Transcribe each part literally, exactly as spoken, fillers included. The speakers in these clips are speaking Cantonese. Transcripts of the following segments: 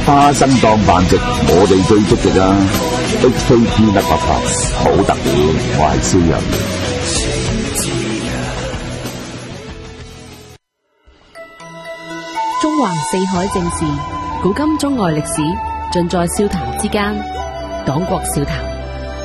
花生當飯食，我哋最積極啊 ！H K P 一百八好特別，我係蕭仁。 中橫四海正事，古今中外歷史，盡在笑談之間。講國笑談。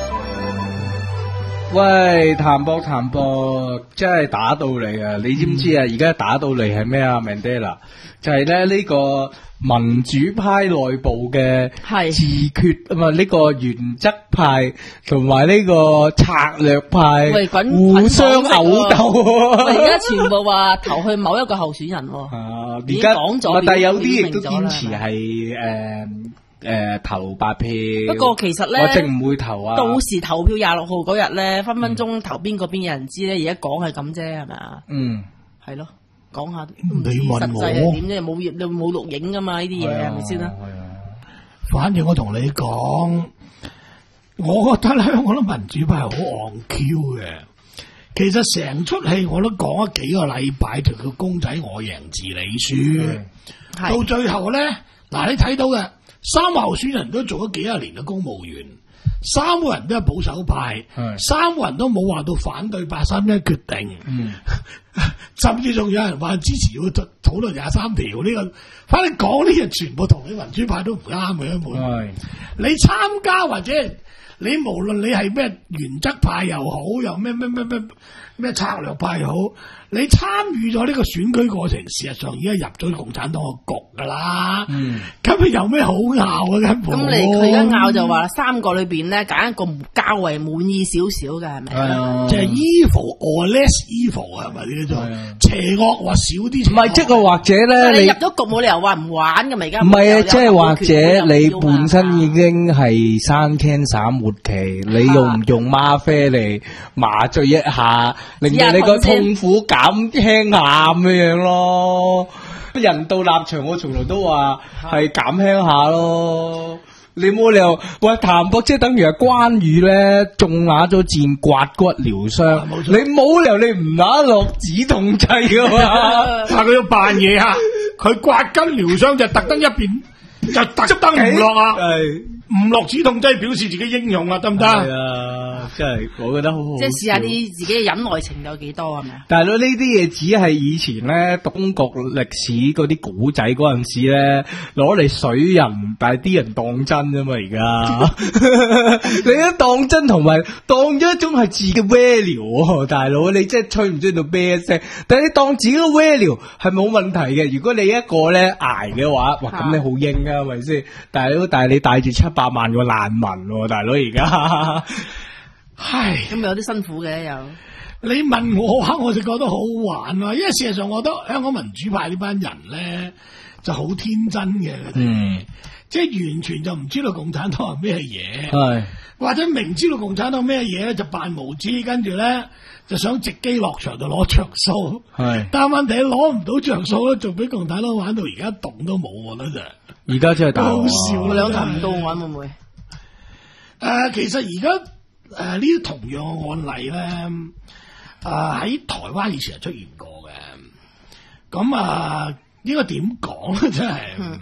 喂，譚博譚博，真係打到嚟啊！你知唔知啊？而家打到嚟係咩啊 ？Mandela 就係咧呢個民主派內部嘅自決啊嘛，呢個原則派同埋呢個策略派互相毆鬥。 而家全部話投去某一個候選人。 啊，而家講咗，但係有啲亦都堅持係誒。誒、呃，投白票。 不過其實咧， 我淨唔會投啊。 到時投票廿六號嗰日咧，分分鐘投邊個邊有人知咧。而家講係咁啫，係咪啊？ 嗯， 係咯，講下都唔知實際係點啫，冇冇冇錄影噶嘛？呢啲嘢係咪先啦？ 係啊。反正我同你講，我覺得咧，香港啲民主派係好戇 Q 嘅。其實成出戲我都講咗幾個禮拜，就叫公仔我贏字你輸，到最後咧，嗱你睇到嘅。三個候選人都做咗幾廿年嘅公務員，三個人都係保守派，三個人都冇話到反對八三一決定，嗯、甚至仲有人話支持要討論廿三條呢個，反正講呢嘢全部同你民主派都唔啱嘅一門。你參加或者你無論你係咩原則派又好，又咩咩咩咩咩策略派又好。你參與咗呢個選舉過程，事實上已經入咗共產黨個局噶啦。嗯，咁佢有咩好拗啊？根本咁你佢而家拗就話三個裏邊咧揀一個較為滿意少少嘅係咪？係啊， 即係 evil or less evil 啊，係咪呢種邪惡或少啲？ 唔係，即係或者咧， 你入咗局冇理由話唔玩㗎嘛？而家唔係啊，即係或者你本身已經係生 cancer 末期，你用唔用嗎啡嚟麻醉一下，令到你個痛苦減減輕下咁樣咯，人道立場我從來都話係減輕下咯。你冇理由喂譚博，即係等於係關羽咧中啞咗箭刮骨療傷，你冇理由你唔拿落止痛劑噶嘛？ 但佢要扮嘢啊！佢刮筋療傷就特登一邊就特登唔落啊！唔落止痛劑表示自己英勇啊，得唔得？ 係啊，真係我覺得好好。 即係試下啲自己嘅忍耐程度有幾多係咪啊？ 但係呢啲嘢只係以前咧中國歷史嗰啲古仔嗰陣時咧攞嚟水人，但係啲人當真啫嘛而家。你一當真同埋當咗一種係自己嘅 value， 大佬你真係吹唔吹到咩聲？但係你當自己嘅 value 係冇問題嘅。如果你一個咧捱嘅話，哇咁你好英啊，係咪先？但係但係你帶住七百萬個難民，大佬而家， 唉， 咁有啲辛苦嘅又。 你問我話，我就覺得好玩啊！因為事實上，我覺得香港民主派呢班人咧就好天真嘅，嗯，即係完全就唔知道共產黨係咩嘢，係或者明知道共產黨咩嘢咧就扮無知，跟住咧就想直機落場就攞着數，係，但係問題攞唔到着數咧，仲俾共產黨玩到而家動都冇，我覺得就。 而家真係大好笑， 兩頭唔到岸會唔會？誒、 呃，其實而家誒呢啲同樣嘅案例咧，誒、呃、喺台灣以前係出現過嘅。咁啊、呃，應該點講咧？真係，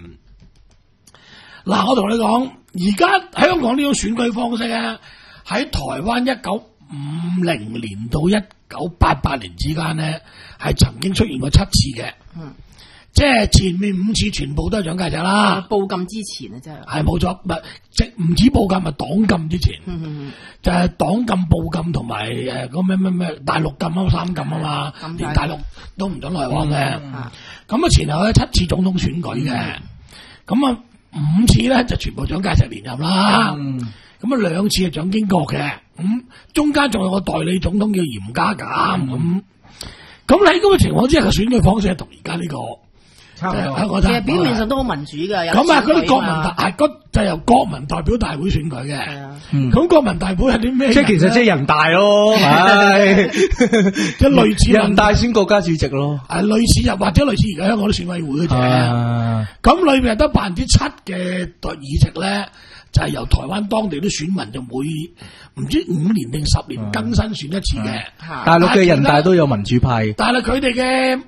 嗱、嗯，我同你講，而家香港呢種選舉方式咧，喺台灣一九五零年到一九八八年之間咧，係曾經出現過七次嘅。嗯。即係前面五次全部都係蔣介石啦， 報禁之前啊，真係係冇錯，唔係即唔止報禁，係黨禁之前，嗯嗯就係黨禁、報禁同埋誒嗰咩咩咩大陸禁啊、三禁啊嘛，連大陸都唔准來往嘅。咁、嗯、啊、嗯、前後咧七次總統選舉嘅，咁、嗯、啊五次咧就全部蔣介石連任啦，咁啊兩次係蔣經國嘅，咁、嗯、中間仲有個代理總統叫嚴家淦咁。咁喺咁嘅情況之下，個選舉方式係同而家呢個。 其實表面上都好民主噶， 咁啊，嗰啲國民代係嗰就由國民代表大會選舉嘅。咁、嗯、國民代表係啲咩？ 即係其實即係人大咯，係即係類似人大選國家主席咯。 係類似又或者類似而家香港啲選委會嘅啫。咁、啊、裏面得百分之七嘅代議席咧，就係、是、由台灣當地啲選民就每唔知五年定十年更新選一次嘅。 大陸嘅人大都有民主派， 但係佢哋嘅。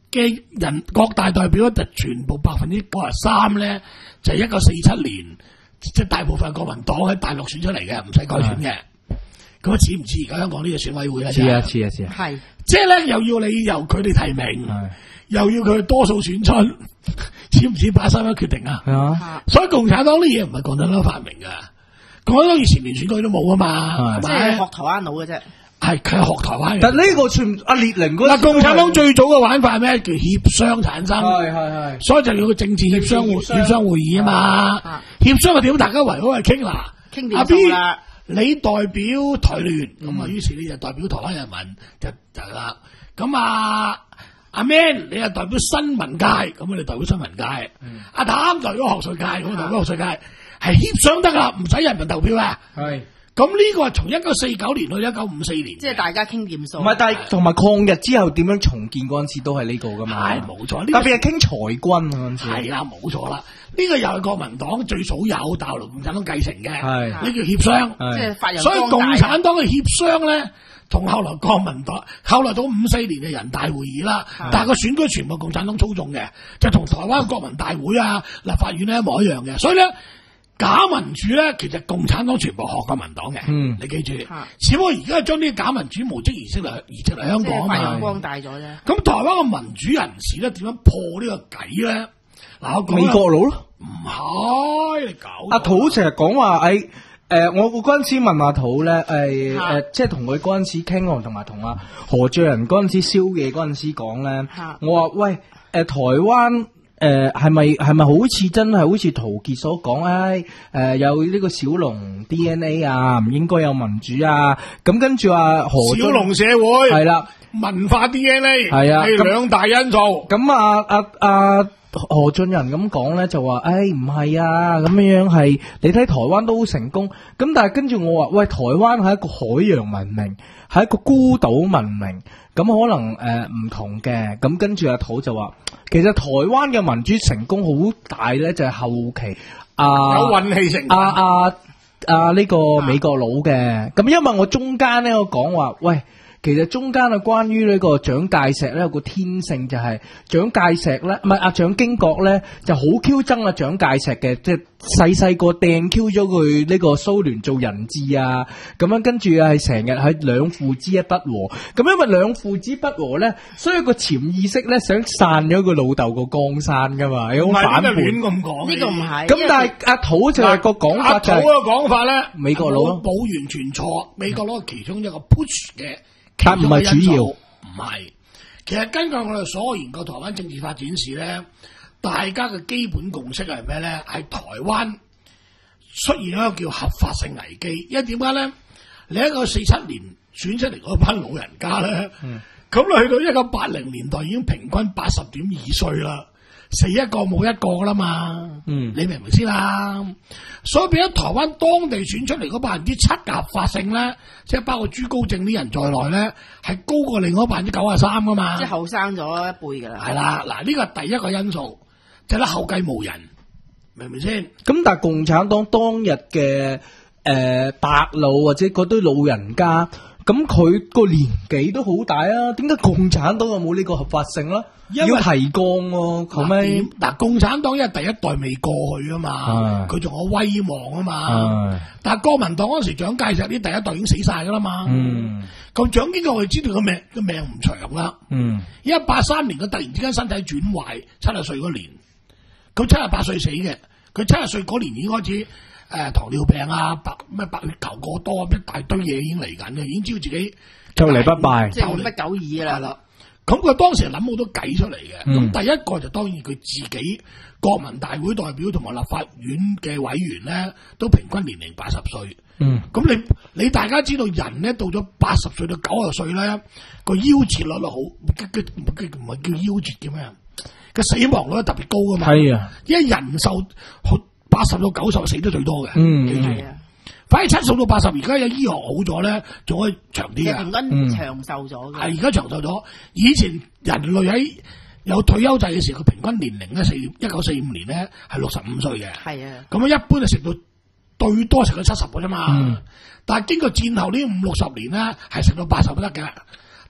嘅人各大代表就全部百分之九十三咧，就係一九四七年，即係大部分國民黨喺大陸選出嚟嘅，唔使改選嘅。咁啊似唔似而家香港呢個選委會咧？ 似啊似啊似啊， 係即係咧又要你由佢哋提名，又要佢多數選出，似唔似八三一決定啊？ 係啊， 所以共產黨啲嘢唔係共產黨發明噶，共產黨以前連選舉都冇啊嘛，係即咪？ 係學台灣佬嘅啫。 係佢係學台灣人。 但呢個全阿列寧嗰嗱，共產黨最早嘅玩法係咩？叫協商產生， 係係係， 所以就要個政治協商會協商會議啊嘛。協商係點？大家圍好去傾啦。 傾掂數啦。 你代表台聯，咁啊，於是你就代表台灣人民，就就係啦。咁啊，阿 Man 你又代表新聞界，咁啊你代表新聞界。阿譚代表學術界，咁代表學術界，係協商得啦，唔使人民投票啊。係。咁呢個係從一九四九年去一九五四年， 即係大家傾掂數。 唔係，但係同埋抗日之後點樣重建嗰陣時都係呢個噶嘛。 係冇錯， 特別係傾裁軍嗰陣時。 係啦，冇錯啦。呢個又係國民黨最早有大陸共產黨繼承嘅， 係呢叫協商。 即係發揚光大。 所以共產黨嘅協商咧，同後來國民黨，後來到五四年嘅人大會議啦，但係個選舉全部共產黨操縱嘅，就同台灣國民大會啊、立法院咧一模一樣嘅。所以咧，假民主咧，其實共產黨全部學國民黨嘅。嗯，你記住。只不過而家將啲假民主模式移植嚟移植嚟香港啊嘛。 發揚光大咗啫。 咁台灣嘅民主人士咧，點樣破呢個偈咧？嗱， 美國佬咯， 唔係你搞阿土成日講話誒誒，我嗰陣時問阿土咧，誒、呃、誒、呃，即係同佢嗰陣時傾，我同埋同阿何俊仁嗰陣時宵夜嗰陣時講咧，我話喂，誒、呃、台灣誒係咪係咪好似真係好似陶傑所講咧？誒、呃、有呢個小龍 D N A 啊，唔應該有民主啊，咁跟住話何小龍社會係啦， 文化 D N A 係啊， 係兩大因素。 咁啊啊啊！何俊仁咁講咧，就話，誒唔係啊，咁樣樣係你睇台灣都好成功，咁但係跟住我話，喂，台灣係一個海洋文明，係一個孤島文明，咁可能誒唔、呃、同嘅，咁跟住阿土就話，其實台灣嘅民主成功好大咧，就係、是、後期啊有運氣成啊啊啊呢、這個美國佬嘅，咁、啊、因為我中間咧我講話，喂。其實中間啊，關於呢個蔣介石咧，有個天性就係蔣介石咧，唔係阿蔣經國咧，就好 Q 憎啊蔣介石嘅，即係細細個掟 Q 咗佢呢個蘇聯做人質啊，咁樣跟住啊係成日喺兩父子一不和，咁因為兩父子不和咧，所以個潛意識咧想散咗佢老豆個江山噶嘛，有種反叛。 亂咁講， 呢個唔係。 咁但係阿土就係個講法就係、是、 阿土嘅講法咧， 美國佬冇完全錯，美國佬係其中一個 push 嘅。 但唔係主要， 唔係。其實根據我哋所有研究台灣政治發展史咧，大家嘅基本共識係咩咧？係台灣出現一個叫合法性危機。因為點解咧？你一個四七年選出嚟嗰班老人家咧，咁你、嗯、去到一九八零年代已經平均八十點二歲啦，死一個冇一個啦嘛。嗯，你明唔明先啦？所以變咗台灣當地選出嚟嗰百分之七嘅合法性咧，即係包括朱高正啲人在內咧，係高過另外百分之九十三噶嘛。 即係後生咗一輩噶啦。 係啦，嗱呢個係第一個因素，就係咧後繼無人，明唔明先？ 咁但係共產黨當日嘅誒、呃、白老或者嗰堆老人家，咁佢個年紀都好大啊，點解共產黨有冇呢個合法性咧？要提綱喎，後尾嗱，共產黨因為第一代未過去啊嘛，佢仲有威望啊嘛。但係國民黨嗰時蔣介石啲第一代已經死晒噶啦嘛。咁蔣經國我哋知道個命個命唔長啦。因為八三年佢突然之間身體轉壞，七十歲嗰年，佢七十八歲死嘅。佢七十歲嗰年已經開始誒、呃、糖尿病啊，白咩白血球過多，一大堆嘢已經嚟緊嘅，已經知道自己就嚟不敗， 即係乜狗耳啦。 咁佢當時諗好多計出嚟嘅，咁、 嗯、 第一個就當然佢自己國民大會代表同埋立法院嘅委員咧，都平均年齡八十歲。嗯，咁你你大家知道人咧到咗八十歲到九十歲咧，個夭折率好，唔係叫夭折嘅咩？個死亡率特別高噶嘛。係啊，因為人壽八十到九十死得最多嘅。嗯，記住。反而七十到八十，而家有醫學好咗咧，仲可以長啲啊！ 平均長壽咗嘅。係而家長壽咗。以前人類喺有退休制嘅時候，佢平均年齡咧四一九四五年咧係六十五歲嘅。係啊。咁啊，一般就食到最多食到七十嘅啫嘛。嗯、但係經過戰後呢五六十年咧，係食到八十都得嘅。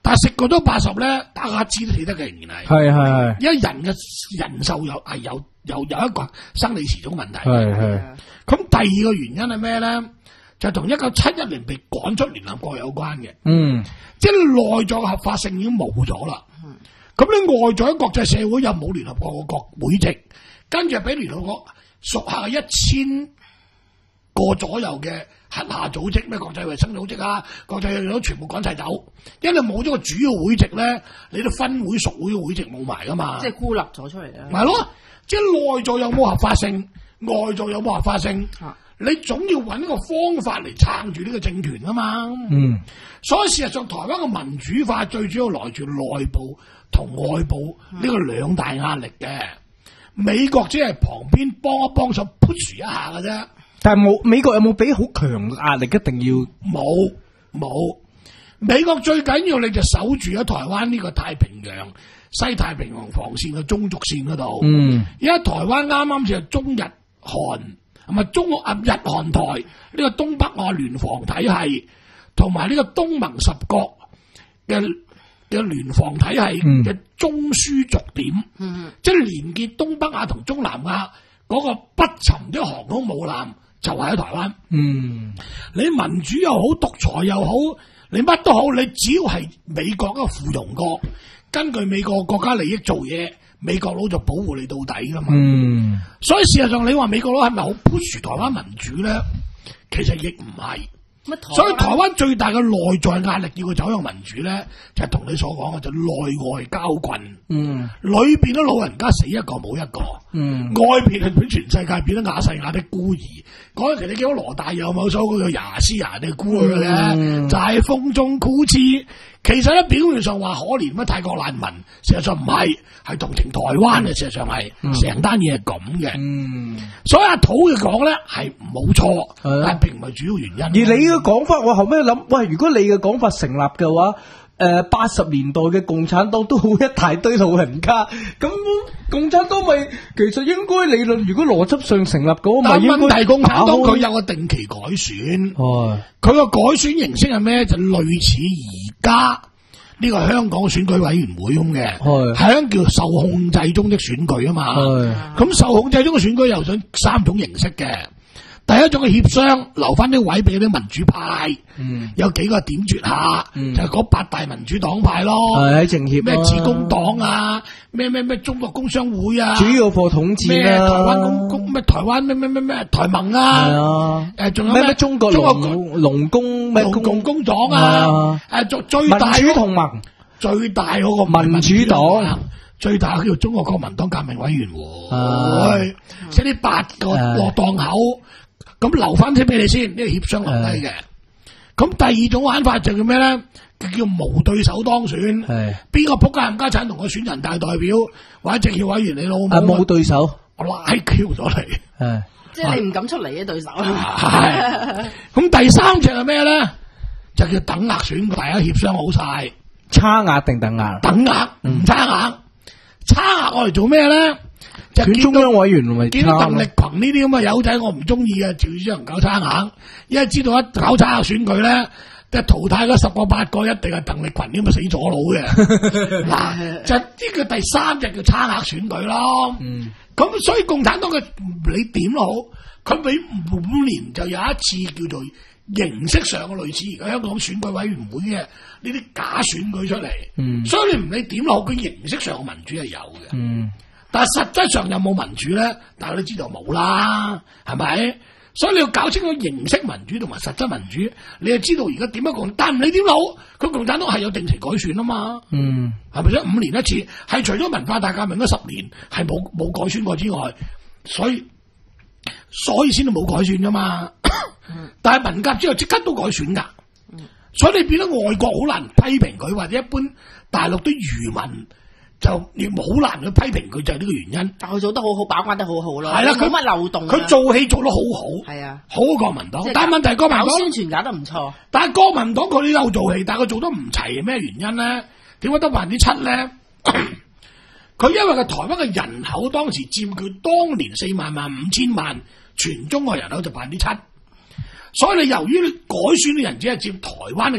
但係食過咗八十咧，打個乞嗤都死得嘅，仍然係。 係係係。 因為人嘅人壽有係有有有一個生理時鐘問題。 係係。 咁第二個原因係咩咧？就同一九七一年被趕出聯合國有關嘅。嗯。即係內在嘅合法性已經冇咗啦。嗯。咁你外在喺國際社會又冇聯合國嘅國會籍，跟住俾聯合國屬下一千個左右嘅轄下組織，咩國際衛生組織啊、國際都全部趕晒走，因為冇咗個主要會籍咧，你啲分會屬會嘅會籍冇埋噶嘛， 即係孤立咗出嚟啦。 係咯，即係內在有冇合法性，外在有冇合法性，啊、你總要揾一個方法嚟撐住呢個政權啊嘛。嗯，所以事實上台灣嘅民主化最主要來自內部同外部呢個兩大壓力嘅，嗯、美國只係旁邊幫一幫手 push 一下嘅啫。 但係冇美國有冇俾好強嘅壓力？一定要冇冇。美國最緊要你就守住喺台灣呢個太平洋西太平洋防線嘅中軸線嗰度。嗯，而家台灣啱啱就係中日韓，係咪中啊日韓台呢個東北亞聯防體系，同埋呢個東盟十國嘅嘅聯防體系嘅中樞軸點。嗯，即係連結東北亞同中南亞嗰個不沉的航空母艦。就係喺台灣，嗯，你民主又好，獨裁又好，你乜都好，你只要係美國一個附庸國，根據美國國家利益做嘢，美國佬就保護你到底噶嘛，嗯，所以事實上你話美國佬係咪好 push 台灣民主咧？其實亦唔係。所以台灣最大嘅內在壓力要佢走向民主咧，就係、是、同你所講嘅就內外交困。嗯，裏邊啲老人家死一個冇一個。嗯，外邊係俾全世界變得亞細亞的孤兒。嗰陣時你見到羅大佑某首嗰個亞斯亞的孤兒咧，嗯、就係風中哭泣。其實咧表面上話可憐乜泰國難民，事實上唔係，係同情台灣嘅。事實上係成單嘢係咁嘅。嗯，所以阿土嘅講咧係冇錯，嗯、但係並唔係主要原因。 而你嘅講法，我後尾諗，喂，如果你嘅講法成立嘅話，誒八十年代嘅共產黨都好一大堆老人家，咁共產黨咪其實應該理論，如果邏輯上成立嘅話， 但問題共產黨佢有個定期改選，佢個、哎、改選形式係咩？就類似而家呢個香港選舉委員會咁嘅，係一種叫受控制中的選舉啊嘛。咁、哎、受控制中嘅選舉又想三種形式嘅。第一種嘅協商，留翻啲位俾啲民主派，嗯、有幾個點綴下，嗯、就係嗰八大民主黨派咯。係喺政協，咩自公黨啊，咩咩咩中國工商會啊， 主要課統治咩台灣公公咩台灣咩咩咩咩台盟啊，誒仲、啊、有咩咩中國農農工咩農工工黨啊，誒最、啊、最大民主同盟， 最大嗰個民主黨。 最大叫中國國民黨革命委員會，即係呢八個落檔口，咁留翻啲俾你先，呢個協商留低嘅。咁第二種玩法就叫咩咧？叫無對手當選，邊個仆街冚家鏟同我選人大代表或者政協委員你老母？ 啊，冇對手， 我拉 Q 咗你， 即係你唔敢出嚟嘅對手。 係，咁第三隻係咩咧？就叫等額選，大家協商好晒， 差額定等額？ 等額唔差額。差額我嚟做咩咧？就選中央委員咪見到鄧力鵬呢啲咁嘅友仔，我唔中意嘅，趙主任搞差額，因為知道一搞差額選舉咧，即係淘汰嗰十個八個，一定係鄧力鵬呢咁嘅死左佬嘅。嗱，就呢個第三隻叫差額選舉咯。咁、嗯、所以共產黨嘅你點都好，佢俾五年就有一次叫做形式上嘅類似而家香港選舉委員會嘅呢啲假選舉出嚟，嗯、所以你唔理點落，佢形式上嘅民主係有嘅，嗯、但係實質上有冇民主咧？大家都知道冇啦，係咪？所以你要搞清楚形式民主同埋實質民主，你就知道而家點樣講。但唔理點好，佢共產黨係有定期改選啊嘛，係咪先？五年一次，係除咗文化大革命嗰十年係冇冇改選過之外，所以所以先至冇改選噶嘛。但係文革之後即刻都改選噶，嗯、所以你變咗外國好難批評佢，或者一般大陸啲漁民就亦好難去批評佢，就係呢個原因。 但佢做得好好，把關得好好咯。 係啦，佢冇乜漏洞。 佢做戲做得好好。係啊，好過國民黨。但係問題國民黨宣傳搞得唔錯。 但係國民黨佢都有做戲，但係佢做得唔齊，咩原因咧？點解得百分之七咧？佢因為個台灣嘅人口當時佔佢當年四萬萬五千萬全中國人口就百分之七。所以你由於你改選嘅人只係佔台灣嘅，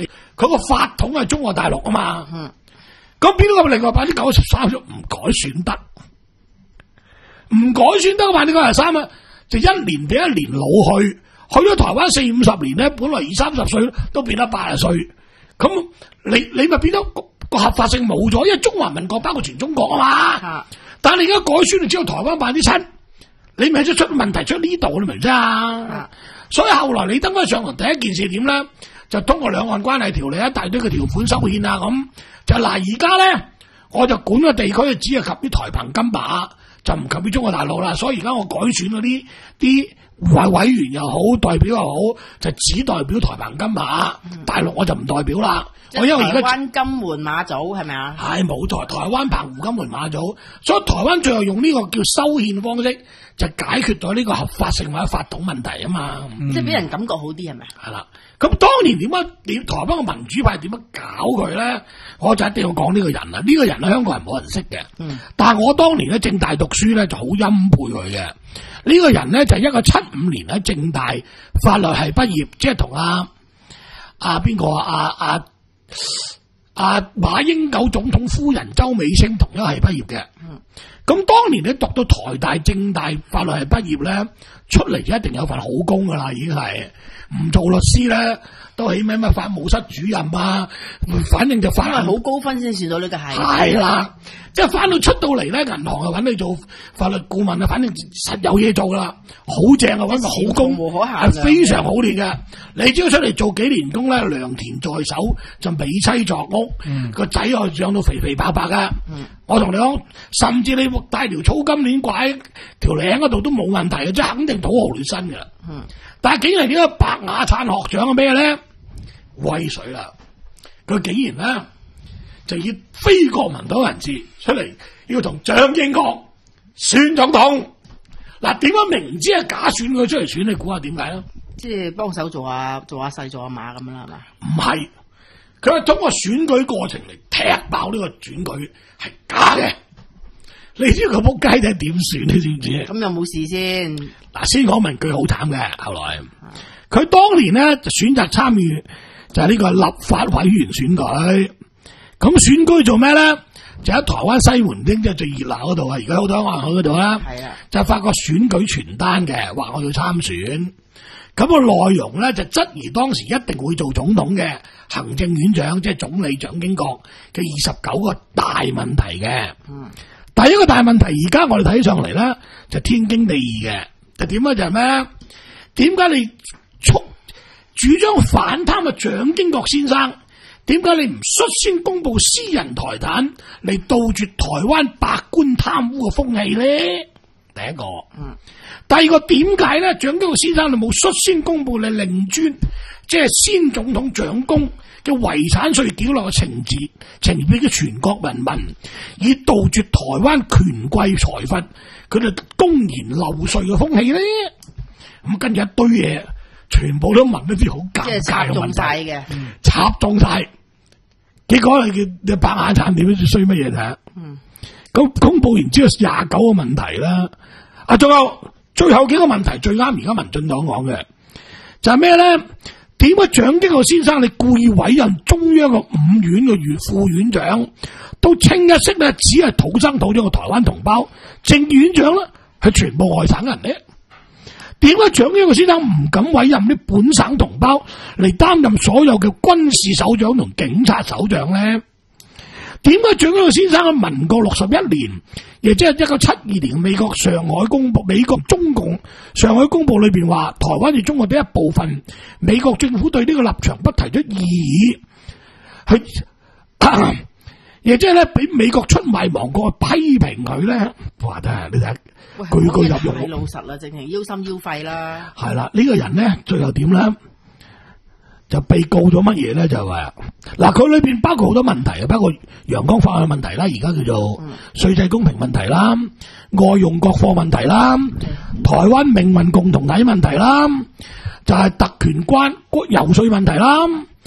佢個法統係中國大陸啊嘛。 嗯， 咁變咗另外百分之九十三就唔改選得，唔改選得嘅百分之九十三啊，就一年比一年老去，去咗台灣四五十年咧，本來二三十歲都變得八十歲，咁你你咪變咗個合法性冇咗，因為中華民國包括全中國啊嘛。 啊但係你而家改選，你只有台灣百分之七，你咪即出問題出呢度，你明唔明啊？ 啊所以後來你登翻上台第一件事點咧，就通過兩岸關係條例一大堆嘅條款修憲啊，咁就嗱而家咧，我就管個地區只係及啲台澎金馬，就唔及啲中國大陸啦。所以而家我改選嗰啲啲委委員又好，代表又好，就只代表台澎金馬，嗯、大陸我就唔代表啦。我因為而家台灣金門馬祖係咪啊？ 係冇錯，台灣澎湖金門馬祖，所以台灣最後用呢個叫修憲方式，就解決咗呢個合法性或者法統問題啊嘛。 嗯、即係俾人感覺好啲係咪？ 係啦，咁當年點解點台灣嘅民主派點樣搞佢咧？我就一定要講呢個人啦。呢、這個人喺香港人冇人識嘅，嗯、但係我當年喺政大讀書咧就好欽佩佢嘅。呢、這個人咧就係一個七五年喺政大法律系畢業，即係同阿阿邊個啊阿。啊阿、啊、馬英九總統夫人周美青同樣係畢業嘅，咁、嗯、當年你讀到台大政大法律系畢業咧，出嚟就一定有份好工噶啦，已經係唔做律師咧，都起碼咩法務室主任啊，反正就反因為好高分先算到呢個係係啦，即係翻到出到嚟咧，銀行啊揾你做法律顧問啊，反正實有嘢做啦，好正啊，揾個好工係非常好練嘅。你只要出嚟做幾年工咧，良田在手，就美妻作屋，個仔可以養到肥肥白白噶。嗯、我同你講，甚至你帶條粗金鏈掛喺條領嗰度都冇問題嘅，即係肯定土豪劣身嘅。嗯、但係竟然呢個白雅燦學長係咩咧？威水啦！佢竟然咧就以非國民黨人士出嚟，要同蔣經國選總統。嗱，點解明知係假選佢出嚟選？你估下點解咧？ 即係幫手做下做下細做下馬咁樣啦，係嘛？ 唔係，佢係通過選舉過程嚟踢爆呢個選舉係假嘅。你知佢仆街仔點選？你知唔知？ 咁有冇事先？ 嗱，先講明句好慘嘅。後來佢當年咧就選擇參與就係呢個立法委員選舉。咁選舉做咩咧？就喺台灣西門町即係最熱鬧嗰度啊！而家好多人去嗰度啦。係啊，就發個選舉傳單嘅，話我要參選。咁個內容咧就質疑當時一定會做總統嘅行政院長，即係總理蔣經國嘅二十九個大問題嘅。嗯，第一個大問題，而家我哋睇上嚟咧就天經地義嘅，就點咧就係咩？點解你促主張反貪嘅蔣經國先生，點解你唔率先公布私人財產嚟杜絕台灣百官貪污嘅風氣咧？第一個，嗯。第二個點解咧？蔣經國先生你冇率先公布你令尊，即係先總統蔣公嘅遺產稅繳納嘅情節，呈現俾嘅全國人民，以杜絕台灣權貴財閥佢哋公然漏稅嘅風氣咧？咁跟住一堆嘢，全部都問一啲好尷尬嘅問題嘅，插中晒。結果你你白眼慘點衰乜嘢睇？嗯，咁公布完之後廿九個問題啦，啊，仲有。最後幾個問題最啱而家民進黨講嘅就係咩咧？點解蔣經國先生你故意委任中央嘅五院嘅院副院長都清一色咧，只係土生土長嘅台灣同胞，正院長咧係全部外省人咧？點解蔣經國先生唔敢委任啲本省同胞嚟擔任所有嘅軍事首長同警察首長咧？點解蔣經國先生喺民國六十一年，亦即係一九七二年美國上海公布，美國中共上海公布裏邊話台灣係中國的一部分，美國政府對呢個立場不提出異議，去亦即係咧俾美國出賣亡國批評佢咧，話得你睇句句入肉。你老實啦，淨係腰心腰肺啦。係啦，呢、這個人咧最後點咧？就被告咗乜嘢咧？就話嗱，佢裏邊包括好多問題啊，包括陽光法案問題啦，而家叫做稅制公平問題啦，外用國貨問題啦，台灣命運共同體問題啦，就係、是、特權關游說問題啦，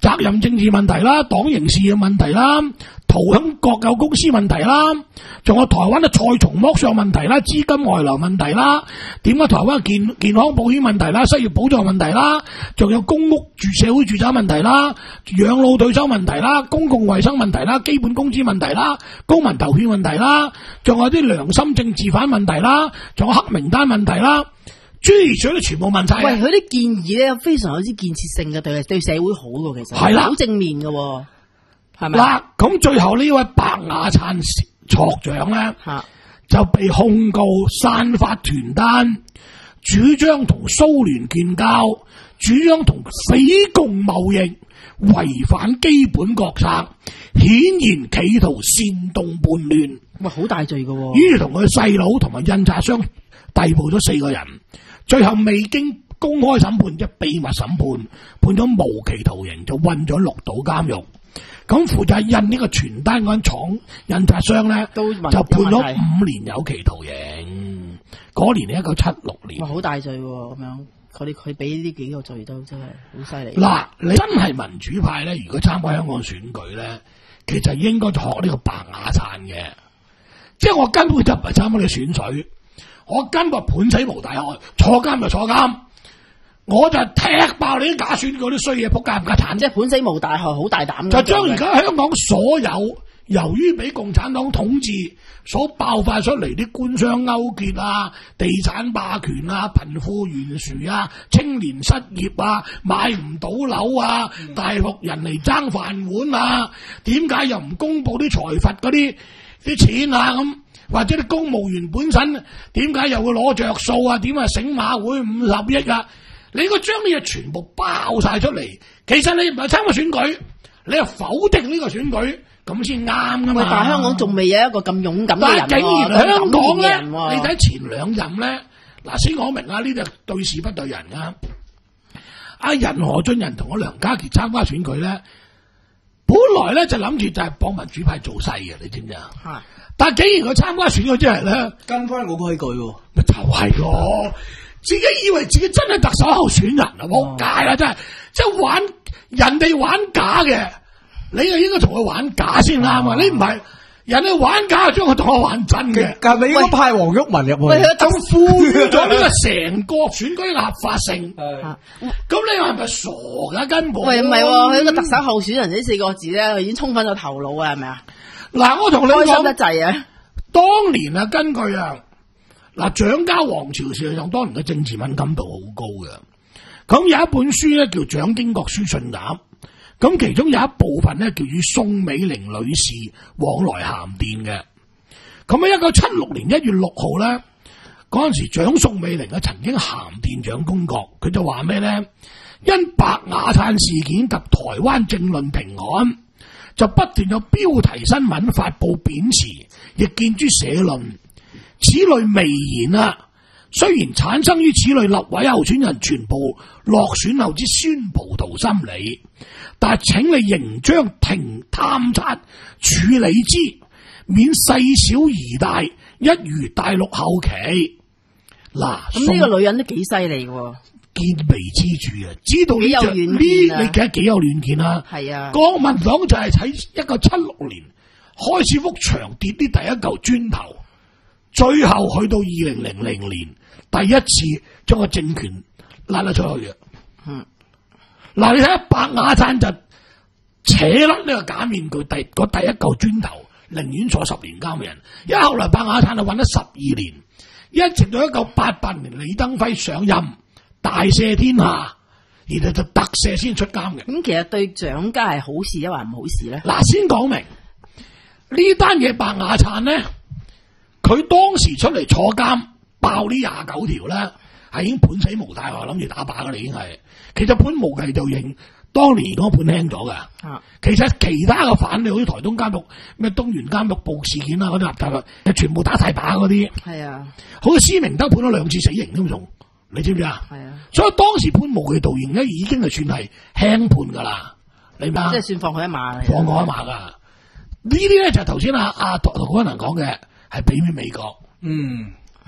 責任政治問題啦、黨刑事嘅問題啦、桃香國有公司問題啦，仲有台灣嘅菜蟲剝削問題啦、資金外流問題啦，點解台灣健健康保險問題啦、失業保障問題啦，仲有公屋住社會住宅問題啦、養老退休問題啦、公共衛生問題啦、基本工資問題啦、公民投票問題啦，仲有啲良心政治犯問題啦，仲有黑名單問題啦。諸如此類都全部問晒。 喂，佢啲建議咧非常有啲建設性嘅，對對社會好嘅，其實係啦， 好正面嘅，係咪？ 嗱，咁最後呢位白雅燦錯長咧，就被控告散發傳單，主張同蘇聯建交，主張同匪共貿易，違反基本國策，顯然企圖煽動叛亂。 喂，好大罪嘅。 於是同佢細佬同埋印刷商逮捕咗四個人。最後未經公開審判，即秘密審判，判咗無期徒刑，就韞咗綠島監獄。咁負責印呢個傳單嗰間廠印刷商咧，就判咗五年有期徒刑。嗰年係一九七六年。 哇，好大罪喎！咁樣，佢哋佢俾呢幾個罪都真係好犀利。 嗱，你真係民主派咧，如果參加香港選舉咧，其實應該學呢個白雅燦嘅。即係我根本就唔係參加你選舉。我根本判死無大害，坐監就坐監，我就踢爆你啲假選舉啲衰嘢，仆街唔家產， 即係判死無大害，好大膽。 就將而家香港所有由於俾共產黨統治所爆發出嚟啲官商勾結啊、地產霸權啊、貧富懸殊啊、青年失業啊、買唔到樓啊、嗯、大陸人嚟爭飯碗啊，點解又唔公佈啲財閥嗰啲啲錢啊咁？或者啲公務員本身點解又會攞着數啊？點啊醒馬會五十億啊？你應該將呢嘢全部爆晒出嚟。其實你唔係參加選舉，你係否定呢個選舉，咁先啱噶嘛。 但係香港仲未有一個咁勇敢嘅人。 但係竟然香港咧， 你睇前兩任咧，嗱先講明啊，呢啲係對事不對人啊。阿任何俊仁同我梁家傑參加選舉咧，本來咧就諗住就係幫民主派做勢嘅，你知唔知啊？係。但係竟然佢參加選舉之後咧， 跟翻我規矩喎， 咪就係咯，自己以為自己真係特首候選人啊，冇解啦，真係，即係玩人哋玩假嘅，你就應該同佢玩假先啱啊！你唔係人哋玩假，將佢同我玩真嘅， 但係你應該派黃毓民入去， 咁賦予咗呢個成個選舉嘅合法性。咁你話係咪傻噶？根本喂唔係，佢一個特首候選人呢四個字咧，佢已經衝昏咗頭腦啊，係咪啊？ 嗱，我同你講， 開心得滯啊！ 當年啊，根據啊，嗱，蔣家王朝事實上當年嘅政治敏感度好高嘅。咁有一本書咧叫《蔣經國書信札》，咁其中有一部分咧叫與宋美齡女士往來函電嘅。咁喺一九七六年一月六號咧，嗰陣時蔣宋美齡啊曾經函電蔣經國，佢就話咩咧？因白雅燦事件及台灣政論平案，就不斷有標題新聞發布貶詞，亦見諸社論。此類微言啊，雖然產生於此類立委候選人全部落選後之酸葡萄心理，但係請你仍將庭探察處理之，免細小而大，一如大陸後期。嗱， 咁呢個女人都幾犀利喎。 見微知著啊，知道呢隻呢，你記得幾有遠見啊？係啊，國民黨就係喺一九七六年開始幅牆跌啲第一嚿磚頭，最後去到二零零零年第一次將個政權拉得出去嘅。嗯，嗱，你睇下白雅燦就扯甩呢個假面具，第個第一嚿磚頭，寧願坐十年監嘅人，因為後來白雅燦就揾咗十二年，一直到一九八八年李登輝上任。大赦天下，然後就特赦先出監嘅。 咁其實對蔣家係好事抑或唔好事咧？ 嗱，先講明呢單嘢白雅燦咧，佢當時出嚟坐監爆呢廿九條咧，係已經判死無大害，諗住打靶噶啦，已經係。其實判無期徒刑，當年嗰判輕咗噶。啊，其實其他嘅犯，你好似台東監獄、咩東源監獄暴事件啊嗰啲立大係全部打晒靶嗰啲。係啊，好似施明德判咗兩次死刑都仲。你知唔知啊？係啊，所以當時判無期徒刑咧，已經係算係輕判噶啦，你明？即係算放佢一馬，放佢一馬噶。呢啲咧就頭先阿阿涂謹申講嘅，係俾俾美國。嗯，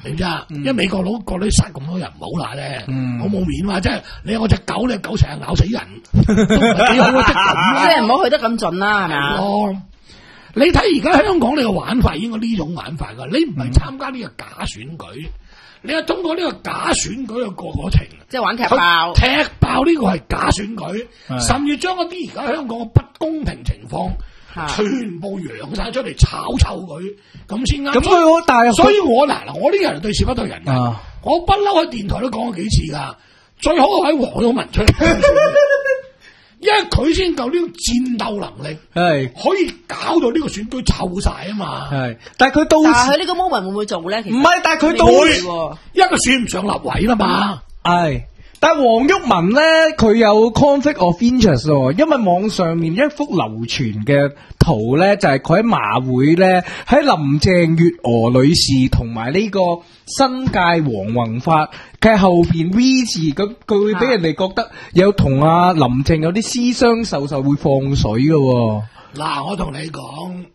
你知啊？因為美國佬覺得殺咁多人唔好啦咧， 嗯好冇面嘛，即係你有我隻狗，你狗成日咬死人，都唔係幾好啊！ 即係唔好去得咁盡啦，係咪啊？ 哦，你睇而家香港你個玩法應該呢種玩法噶，你唔係參加呢個假選舉，你係通過呢個假選舉嘅過過程， 即係玩踢爆， 踢爆呢個係假選舉，甚至將一啲而家香港嘅不公平情況。全部揚晒出嚟炒臭佢，咁先啱。 咁佢我但係， 所以我嗱嗱，我呢個人對事不對人嘅， 啊、 我不嬲喺電台都講過幾次噶。最好係黃毓民出嚟，因為佢先夠呢個戰鬥能力，係可以搞到呢個選舉臭晒啊嘛。係， 但係佢到， 但係佢呢個 moment 會唔會做咧？唔係，但係佢到， 一個選唔上立委啦嘛。係。 但係黃毓民咧，佢有 conflict of interest 喎，因為網上面一幅流傳嘅圖咧，就係佢喺馬會咧，喺林鄭月娥女士同埋呢個新界黃宏發嘅後邊 V 字，咁佢會俾人哋覺得有同阿林鄭有啲私相授受，會放水嘅。 嗱，我同你講，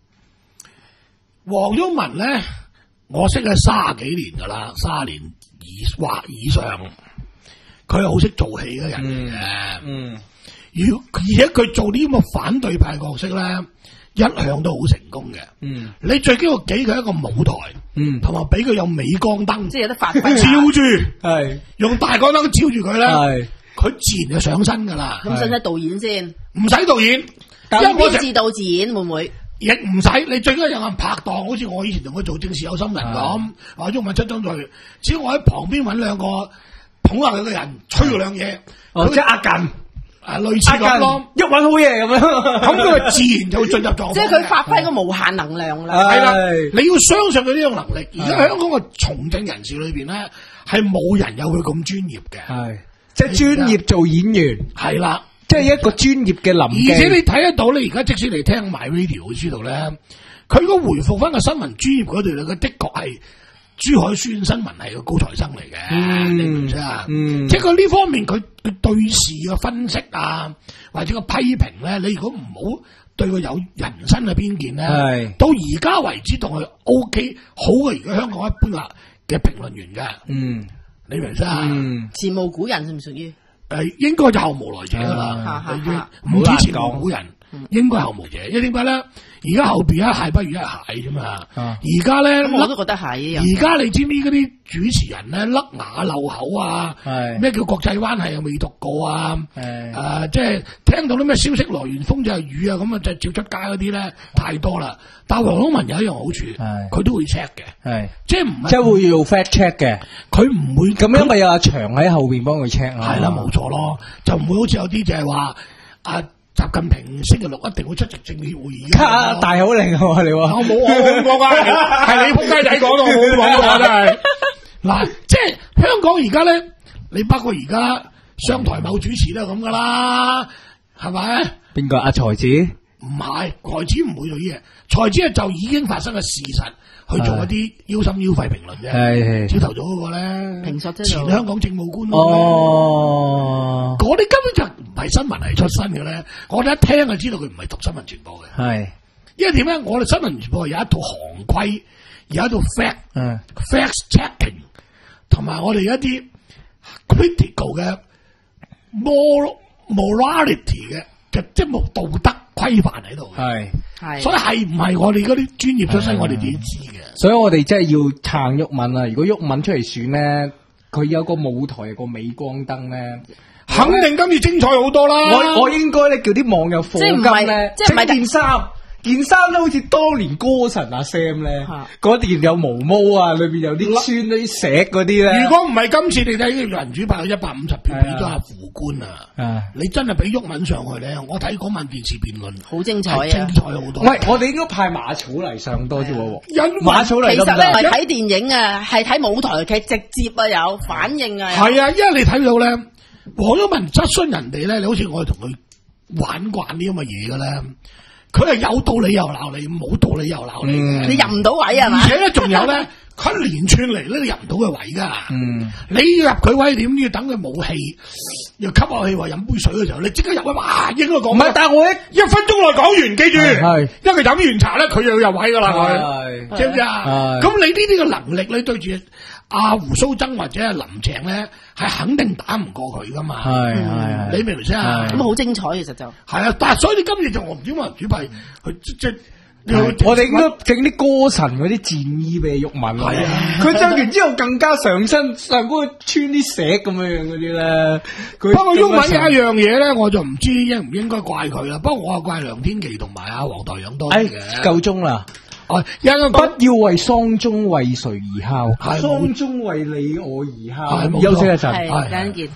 黃毓民咧，我識咗卅幾年噶啦，卅年以或以上。佢係好識做戲嘅人嚟嘅，嗯，如而且佢做呢啲咁嘅反對派角色咧，一向都好成功嘅，嗯，你最緊要俾佢一個舞台，嗯，同埋俾佢有鎂光燈， 即係有得發揮， 照住，係用大光燈照住佢咧，係佢自然就上身噶啦。 咁使唔使導演先？ 唔使導演， 因為自導自演會唔會？ 亦唔使，你最緊要有人拍檔，好似我以前同佢做正事有心人咁，話毓民出張嘴，只要我喺旁邊揾兩個。捧下佢個人，吹佢兩嘢， 哦，即係壓近， 啊，類似咁咯， 一揾好嘢咁樣， 咁佢自然就會進入狀況。 即係佢發揮個無限能量啦。 係啦，你要相信佢呢種能力。而家香港嘅從政人士裏邊咧，係冇人有佢咁專業嘅。係， 即係專業做演員。係啦，即係一個專業嘅臨記。 而且你睇得到，你而家即使你聽 My Radio 會知道咧，佢如果回復翻個新聞專業嗰度咧，佢的確係。珠海書院新聞係個高材生嚟嘅，嗯、你明唔明啊？嗯，即係佢呢方面佢佢對事嘅分析啊，或者個批評咧，你如果唔好對佢有人身嘅偏見咧，係到而家為止同佢 O K 好過而家香港一般啊嘅評論員嘅，嗯，你明唔明啊？嗯， 前無古人屬唔屬於？ 誒，應該就後無來者噶啦，唔止前無古人。應該後無者，因為點解咧？而家後邊一蟹不如一蟹啫嘛。而家咧， 我都覺得係。 而家你知唔知嗰啲主持人咧甩牙漏口啊？咩叫國際關係又未讀過啊？誒、呃，即係聽到啲咩消息來源風就係雨啊，咁啊就照出街嗰啲咧太多啦。但係黃毓民有一樣好處，佢都會 check 嘅，係即係唔係即係會做 fact check 嘅， 佢唔會咁，因為有阿祥喺後邊幫佢 check 啊。 係啦，冇錯咯，就唔會好似有啲就係話啊。習近平星期六一定會出席政協會議。 大口令啊！你話我冇我冇講噶，係你仆街仔講到我冇講噶，真係。嗱，即係香港而家咧，你包括而家商台某主持都係咁噶啦，係咪？邊個阿才子？唔係，才子唔會做呢嘢，才子係就已經發生嘅事實去做一啲腰心腰肺評論啫。係朝頭早嗰個咧，評述啫，前香港政務官哦，嗰啲根本就唔係新聞系出身嘅咧。我哋一聽就知道佢唔係讀新聞傳播嘅。係，因為點咧？我哋新聞傳播有一套行規，有一套 fact，嗯 fact checking， 同埋我哋有一啲 critical 嘅 moral morality 嘅嘅即係冇道德規範喺度。係係，所以係唔係我哋嗰啲專業出身，我哋自己知嘅。所以我哋真係要撐毓民啊！如果毓民出嚟選咧，佢有個舞台，有個鎂光燈咧，肯定今次精彩好多啦！我我應該咧叫啲網友課金咧，即係唔係件衫。件衫咧好似當年歌神阿 Sam 咧，嗰件有毛毛啊，裏邊有啲穿啲石嗰啲咧。如果唔係今次你睇呢個民主派有一百五十票俾咗阿副官啊，你真係俾毓民上去咧，我睇嗰晚電視辯論好精彩啊，精彩好多。喂，我哋應該派馬草嚟上多啲喎，馬草嚟。其實咧唔係睇電影啊，係睇舞台劇直接啊有反應啊。係啊，因為你睇到咧，黃毓民質詢人哋咧，你好似我哋同佢玩慣啲咁嘅嘢嘅咧。佢係有道理又鬧你，冇道理又鬧你，嗯、你入唔到位係嘛？而且咧，仲有咧， 佢一連串嚟咧，你入唔到佢位噶。 嗯， 你要入佢位，點要等佢冇氣，又吸下氣，話飲杯水嘅時候，你即刻入去，哇！應該講唔係，但係我一一分鐘內講完，記住， 係因為佢飲完茶咧，佢又入位噶啦，佢係知唔知啊？ 係咁你呢啲嘅能力，你對住阿胡鬚曾或者係林鄭咧，係肯定打唔過佢噶嘛？ 係係你明唔明先啊？ 咁好精彩其實就係啊，但係所以你今日就我唔知話主辦佢即即。 我哋應該整啲歌神嗰啲戰衣俾玉文啊！佢着完之後更加上身上嗰個穿啲石咁樣樣嗰啲咧。 不過郁文有一樣嘢咧，我就唔知應唔應該怪佢啦。不過我係怪梁天琦同埋阿黃台仰多啲嘅。 夠鐘啦！ 哦，有一個不要為喪鐘為誰而敲， 係喪鐘為你我而敲。 係冇錯休息一陣， 係等陣見。